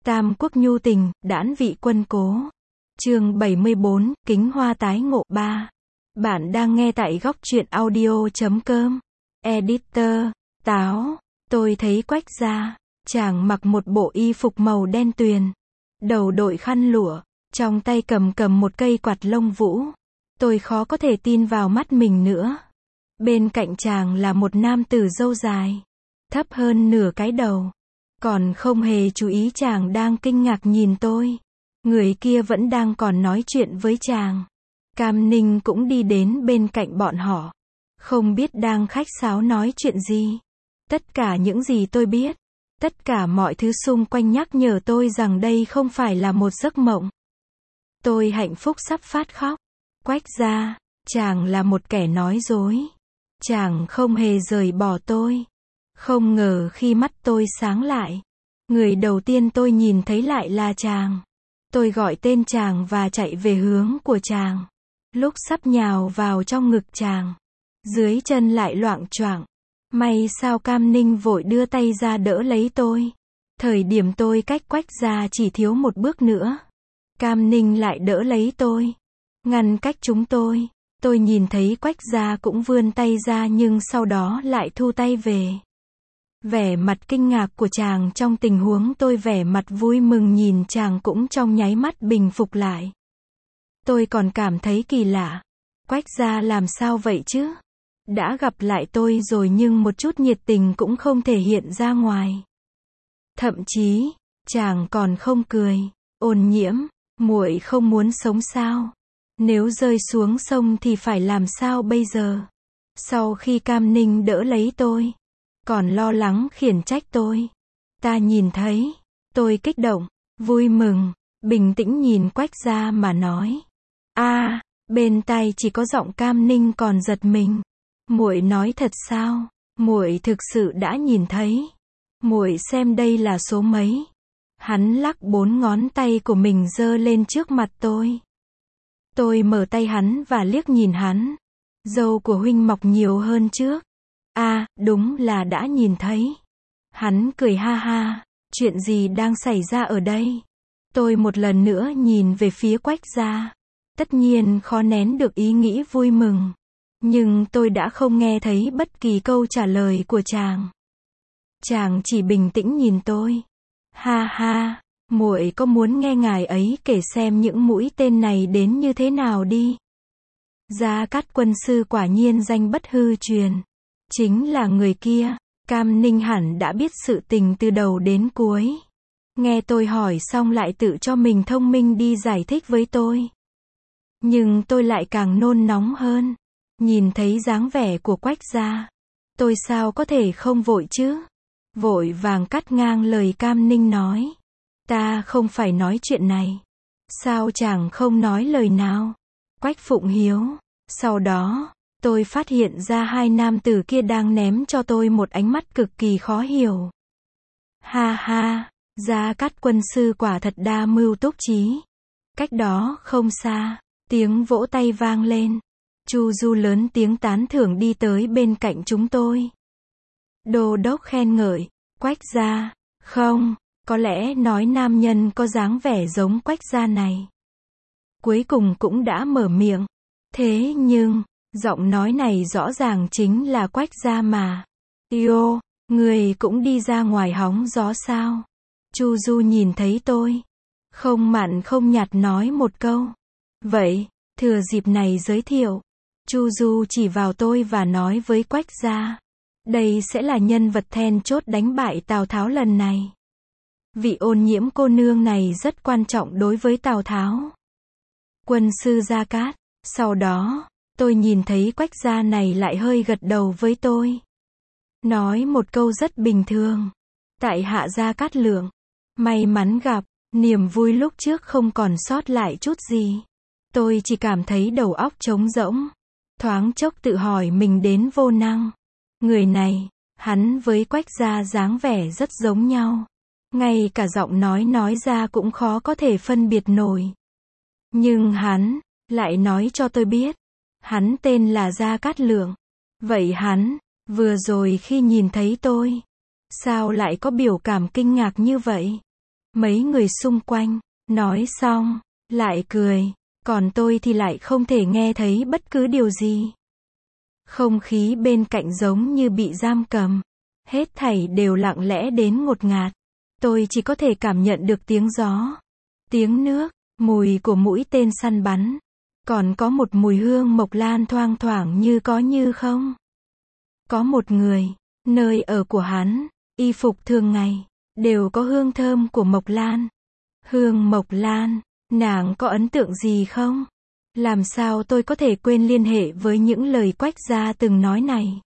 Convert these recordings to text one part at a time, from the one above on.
Tam quốc nhu tình, đãn vị quân cố. Chương 74, kính hoa tái ngộ 3. Bạn đang nghe tại góc truyện audio.com. Editor, Táo. Tôi thấy Quách Gia. Chàng mặc một bộ y phục màu đen tuyền. Đầu đội khăn lụa, trong tay cầm một cây quạt lông vũ. Tôi khó có thể tin vào mắt mình nữa. Bên cạnh chàng là một nam tử râu dài, thấp hơn nửa cái đầu. Còn không hề chú ý chàng đang kinh ngạc nhìn tôi. Người kia vẫn đang còn nói chuyện với chàng. Cam Ninh cũng đi đến bên cạnh bọn họ. Không biết đang khách sáo nói chuyện gì. Tất cả những gì tôi biết, tất cả mọi thứ xung quanh nhắc nhở tôi rằng đây không phải là một giấc mộng. Tôi hạnh phúc sắp phát khóc. Quách Gia, chàng là một kẻ nói dối. Chàng không hề rời bỏ tôi. Không ngờ khi mắt tôi sáng lại, người đầu tiên tôi nhìn thấy lại là chàng. Tôi gọi tên chàng và chạy về hướng của chàng. Lúc sắp nhào vào trong ngực chàng, dưới chân lại loạng choạng. May sao Cam Ninh vội đưa tay ra đỡ lấy tôi. Thời điểm tôi cách Quách Gia chỉ thiếu một bước nữa, Cam Ninh lại đỡ lấy tôi, ngăn cách chúng tôi. Tôi nhìn thấy Quách Gia cũng vươn tay ra nhưng sau đó lại thu tay về. Vẻ mặt kinh ngạc của chàng trong tình huống tôi vẻ mặt vui mừng nhìn chàng cũng trong nháy mắt bình phục lại. Tôi còn cảm thấy kỳ lạ. Quách Gia làm sao vậy chứ? Đã gặp lại tôi rồi nhưng một chút nhiệt tình cũng không thể hiện ra ngoài. Thậm chí, chàng còn không cười. Ôn Nhiễm, muội không muốn sống sao? Nếu rơi xuống sông thì phải làm sao bây giờ? Sau khi Cam Ninh đỡ lấy tôi, còn lo lắng khiển trách tôi. Ta nhìn thấy, tôi kích động, vui mừng, bình tĩnh nhìn Quách Gia mà nói. Bên tai chỉ có giọng Cam Ninh còn giật mình. Muội nói thật sao? Muội thực sự đã nhìn thấy. Muội xem đây là số mấy? Hắn lắc 4 ngón tay của mình giơ lên trước mặt tôi. Tôi mở tay hắn và liếc nhìn hắn. Râu của huynh mọc nhiều hơn trước. Đúng là đã nhìn thấy. Hắn cười ha ha. Chuyện gì đang xảy ra ở đây? Tôi một lần nữa nhìn về phía Quách Gia. Tất nhiên khó nén được ý nghĩ vui mừng. Nhưng tôi đã không nghe thấy bất kỳ câu trả lời của chàng. Chàng chỉ bình tĩnh nhìn tôi. Ha ha, muội có muốn nghe ngài ấy kể xem những mũi tên này đến như thế nào đi. Gia Cát quân sư quả nhiên danh bất hư truyền. Chính là người kia. Cam Ninh hẳn đã biết sự tình từ đầu đến cuối. Nghe tôi hỏi xong lại tự cho mình thông minh đi giải thích với tôi. Nhưng tôi lại càng nôn nóng hơn. Nhìn thấy dáng vẻ của Quách Gia, tôi sao có thể không vội chứ? Vội vàng cắt ngang lời Cam Ninh nói. Ta không phải nói chuyện này. Sao chàng không nói lời nào? Quách Phụng Hiếu. Sau đó, tôi phát hiện ra hai nam tử kia đang ném cho tôi một ánh mắt cực kỳ khó hiểu. Ha ha, Gia Cát quân sư quả thật đa mưu túc trí. Cách đó không xa, tiếng vỗ tay vang lên. Chu Du lớn tiếng tán thưởng đi tới bên cạnh chúng tôi. Đô đốc khen ngợi, Quách Gia, không, có lẽ nói nam nhân có dáng vẻ giống Quách Gia này. Cuối cùng cũng đã mở miệng. Thế nhưng, giọng nói này rõ ràng chính là Quách Gia mà. Yêu, người cũng đi ra ngoài hóng gió sao? Chu Du nhìn thấy tôi, không mặn không nhạt nói một câu. Vậy, thừa dịp này giới thiệu. Chu Du chỉ vào tôi và nói với Quách Gia. Đây sẽ là nhân vật then chốt đánh bại Tào Tháo lần này. Vị Ôn Nhiễm cô nương này rất quan trọng đối với Tào Tháo. Quân sư Gia Cát. Sau đó, tôi nhìn thấy Quách Gia này lại hơi gật đầu với tôi. Nói một câu rất bình thường. Tại hạ Gia Cát Lượng. May mắn gặp, niềm vui lúc trước không còn sót lại chút gì. Tôi chỉ cảm thấy đầu óc trống rỗng. Thoáng chốc tự hỏi mình đến vô năng. Người này, hắn với Quách Gia dáng vẻ rất giống nhau. Ngay cả giọng nói ra cũng khó có thể phân biệt nổi. Nhưng hắn, lại nói cho tôi biết. Hắn tên là Gia Cát Lượng. Vậy hắn, vừa rồi khi nhìn thấy tôi, sao lại có biểu cảm kinh ngạc như vậy? Mấy người xung quanh, nói xong, lại cười, còn tôi thì lại không thể nghe thấy bất cứ điều gì. Không khí bên cạnh giống như bị giam cầm. Hết thảy đều lặng lẽ đến ngột ngạt. Tôi chỉ có thể cảm nhận được tiếng gió, tiếng nước, mùi của mũi tên săn bắn. Còn có một mùi hương mộc lan thoang thoảng như có như không. Có một người, nơi ở của hắn, y phục thường ngày, đều có hương thơm của mộc lan. Hương mộc lan, nàng có ấn tượng gì không? Làm sao tôi có thể quên liên hệ với những lời Quách gia từng nói này?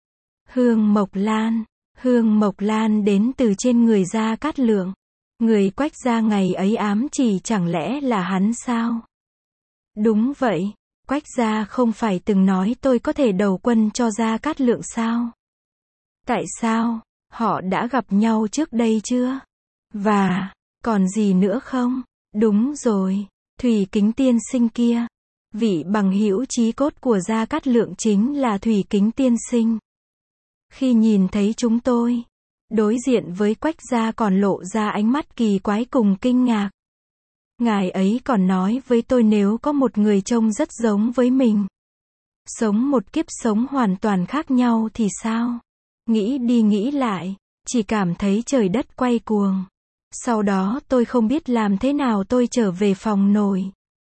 Hương mộc lan đến từ trên người Gia Cát Lượng. Người Quách gia ngày ấy ám chỉ chẳng lẽ là hắn sao? Đúng vậy, Quách gia không phải từng nói tôi có thể đầu quân cho Gia Cát Lượng sao? Tại sao? Họ đã gặp nhau trước đây chưa? Và, còn gì nữa không? Đúng rồi, Thủy Kính tiên sinh kia. Vị bằng hữu chí cốt của Gia Cát Lượng chính là Thủy Kính tiên sinh. Khi nhìn thấy chúng tôi, đối diện với Quách gia còn lộ ra ánh mắt kỳ quái cùng kinh ngạc. Ngài ấy còn nói với tôi nếu có một người trông rất giống với mình, sống một kiếp sống hoàn toàn khác nhau thì sao? Nghĩ đi nghĩ lại, chỉ cảm thấy trời đất quay cuồng. Sau đó tôi không biết làm thế nào tôi trở về phòng nổi.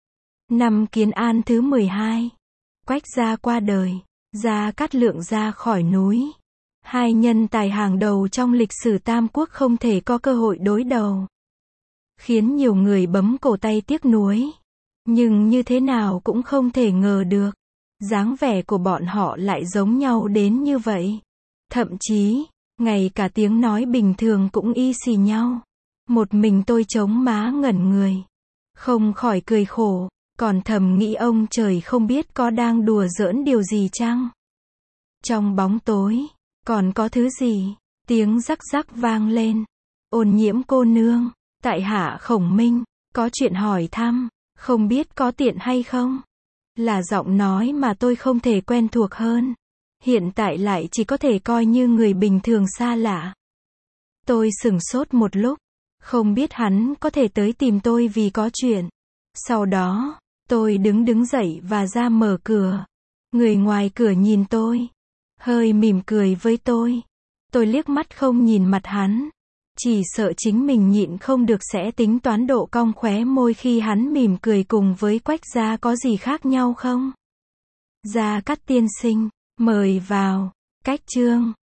Năm Kiến An thứ 12, Quách gia qua đời, Gia Cát Lượng ra khỏi núi. Hai nhân tài hàng đầu trong lịch sử Tam Quốc không thể có cơ hội đối đầu. Khiến nhiều người bấm cổ tay tiếc nuối. Nhưng như thế nào cũng không thể ngờ được. Dáng vẻ của bọn họ lại giống nhau đến như vậy. Thậm chí, ngay cả tiếng nói bình thường cũng y xì nhau. Một mình tôi chống má ngẩn người. Không khỏi cười khổ, còn thầm nghĩ ông trời không biết có đang đùa giỡn điều gì chăng? Trong bóng tối, còn có thứ gì? Tiếng rắc rắc vang lên. Ôn Nhiễm cô nương, tại hạ Khổng Minh, có chuyện hỏi thăm, không biết có tiện hay không? Là giọng nói mà tôi không thể quen thuộc hơn. Hiện tại lại chỉ có thể coi như người bình thường xa lạ. Tôi sửng sốt một lúc, không biết hắn có thể tới tìm tôi vì có chuyện. Sau đó, tôi đứng dậy và ra mở cửa. Người ngoài cửa nhìn tôi, hơi mỉm cười với tôi. Tôi liếc mắt không nhìn mặt hắn. Chỉ sợ chính mình nhịn không được sẽ tính toán độ cong khóe môi khi hắn mỉm cười cùng với Quách gia có gì khác nhau không? Gia Cát tiên sinh, mời vào. Cách chương